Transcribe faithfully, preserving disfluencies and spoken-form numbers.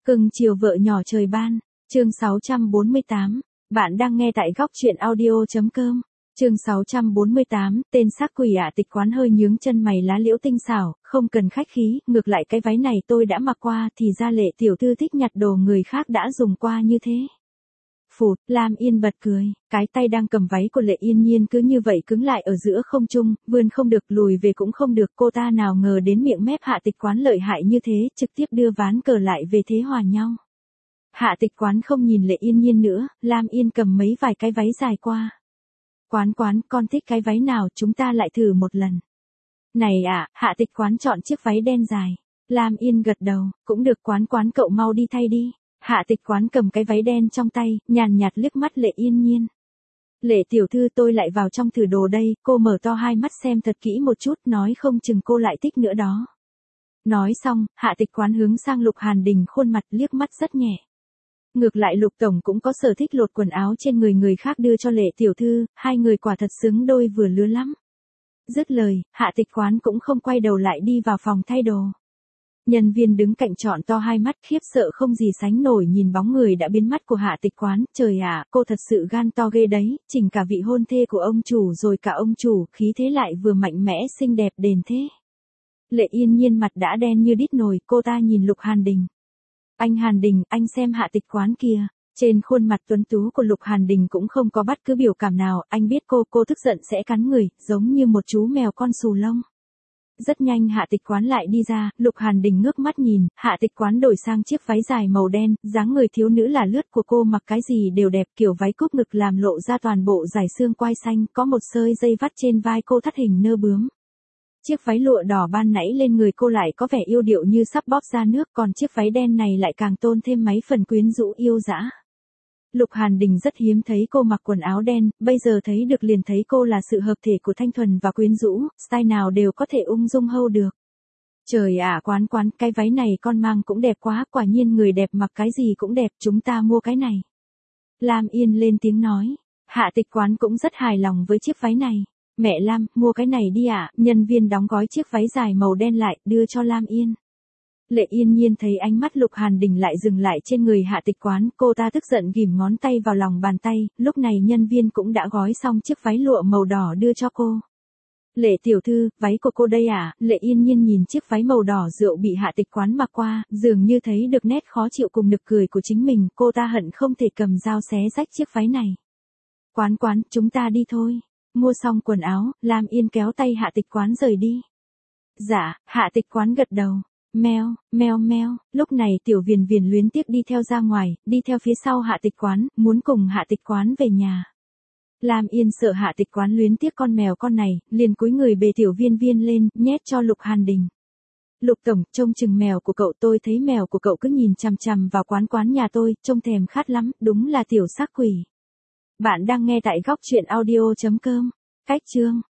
Cưng chiều vợ nhỏ trời ban, chương sáu trăm bốn mươi tám, bạn đang nghe tại góc truyện audio.com, chương sáu trăm bốn mươi tám, tên xác quỷ ạ. Tịch Quán hơi nhướng chân mày lá liễu tinh xảo, không cần khách khí, ngược lại cái váy này tôi đã mặc qua, thì ra Lệ tiểu thư thích nhặt đồ người khác đã dùng qua như thế. Phụt, Lam Yên bật cười, cái tay đang cầm váy của Lệ Yên Nhiên cứ như vậy cứng lại ở giữa không trung, vươn không được lùi về cũng không được, cô ta nào ngờ đến miệng mép Hạ Tịch Quán lợi hại như thế, trực tiếp đưa ván cờ lại về thế hòa nhau. Hạ Tịch Quán không nhìn Lệ Yên Nhiên nữa, Lam Yên cầm mấy vài cái váy dài qua. Quán Quán, con thích cái váy nào, chúng ta lại thử một lần. Này ạ, à, Hạ Tịch Quán chọn chiếc váy đen dài. Lam Yên gật đầu, cũng được Quán Quán cậu mau đi thay đi. Hạ Tịch Quán cầm cái váy đen trong tay, nhàn nhạt liếc mắt Lệ Yên Nhiên. Lệ tiểu thư tôi lại vào trong thử đồ đây, cô mở to hai mắt xem thật kỹ một chút, nói không chừng cô lại thích nữa đó. Nói xong, Hạ Tịch Quán hướng sang Lục Hàn Đình khuôn mặt liếc mắt rất nhẹ. Ngược lại Lục Tổng cũng có sở thích lột quần áo trên người người khác đưa cho Lệ tiểu thư, hai người quả thật xứng đôi vừa lứa lắm. Dứt lời, Hạ Tịch Quán cũng không quay đầu lại đi vào phòng thay đồ. Nhân viên đứng cạnh trọn to hai mắt khiếp sợ không gì sánh nổi nhìn bóng người đã biến mất của Hạ Tịch Quán. Trời ạ, cô thật sự gan to ghê đấy, chỉnh cả vị hôn thê của ông chủ rồi cả ông chủ, khí thế lại vừa mạnh mẽ xinh đẹp đền thế. Lệ Yên Nhiên mặt đã đen như đít nồi, cô ta nhìn Lục Hàn Đình. Anh Hàn Đình, anh xem Hạ Tịch Quán kìa. Trên khuôn mặt tuấn tú của Lục Hàn Đình cũng không có bất cứ biểu cảm nào, anh biết cô, cô tức giận sẽ cắn người, giống như một chú mèo con xù lông. Rất nhanh Hạ Tịch Quán lại đi ra, Lục Hàn Đình ngước mắt nhìn, Hạ Tịch Quán đổi sang chiếc váy dài màu đen, dáng người thiếu nữ là lướt của cô mặc cái gì đều đẹp, kiểu váy cúp ngực làm lộ ra toàn bộ dải xương quai xanh, có một sợi dây vắt trên vai cô thắt hình nơ bướm. Chiếc váy lụa đỏ ban nãy lên người cô lại có vẻ yêu điệu như sắp bóp ra nước, còn chiếc váy đen này lại càng tôn thêm mấy phần quyến rũ yêu dã. Lục Hàn Đình rất hiếm thấy cô mặc quần áo đen, bây giờ thấy được liền thấy cô là sự hợp thể của thanh thuần và quyến rũ, style nào đều có thể ung dung hâu được. Trời ạ, Quán Quán, cái váy này con mang cũng đẹp quá, quả nhiên người đẹp mặc cái gì cũng đẹp, chúng ta mua cái này. Lam Yên lên tiếng nói, Hạ Tịch Quán cũng rất hài lòng với chiếc váy này. Mẹ Lam, mua cái này đi ạ. Nhân viên đóng gói chiếc váy dài màu đen lại, đưa cho Lam Yên. Lệ Yên Nhiên thấy ánh mắt Lục Hàn Đình lại dừng lại trên người Hạ Tịch Quán, cô ta tức giận ghim ngón tay vào lòng bàn tay, lúc này nhân viên cũng đã gói xong chiếc váy lụa màu đỏ đưa cho cô. Lệ tiểu thư, váy của cô đây à? Lệ Yên Nhiên nhìn chiếc váy màu đỏ rượu bị Hạ Tịch Quán mặc qua, dường như thấy được nét khó chịu cùng nực cười của chính mình, cô ta hận không thể cầm dao xé rách chiếc váy này. Quán Quán, chúng ta đi thôi. Mua xong quần áo, Lam Yên kéo tay Hạ Tịch Quán rời đi. Dạ, Hạ Tịch Quán gật đầu. Meo, meo meo, lúc này Tiểu Viền Viền luyến tiếc đi theo ra ngoài, đi theo phía sau Hạ Tịch Quán, muốn cùng Hạ Tịch Quán về nhà. Lam Yên sợ Hạ Tịch Quán luyến tiếc con mèo con này, liền cúi người bế Tiểu Viên Viên lên, nhét cho Lục Hàn Đình. Lục Tổng, trông chừng mèo của cậu, tôi thấy mèo của cậu cứ nhìn chằm chằm vào Quán Quán nhà tôi, trông thèm khát lắm, đúng là tiểu xác quỷ. Bạn đang nghe tại góc truyện audio.com, cách chương.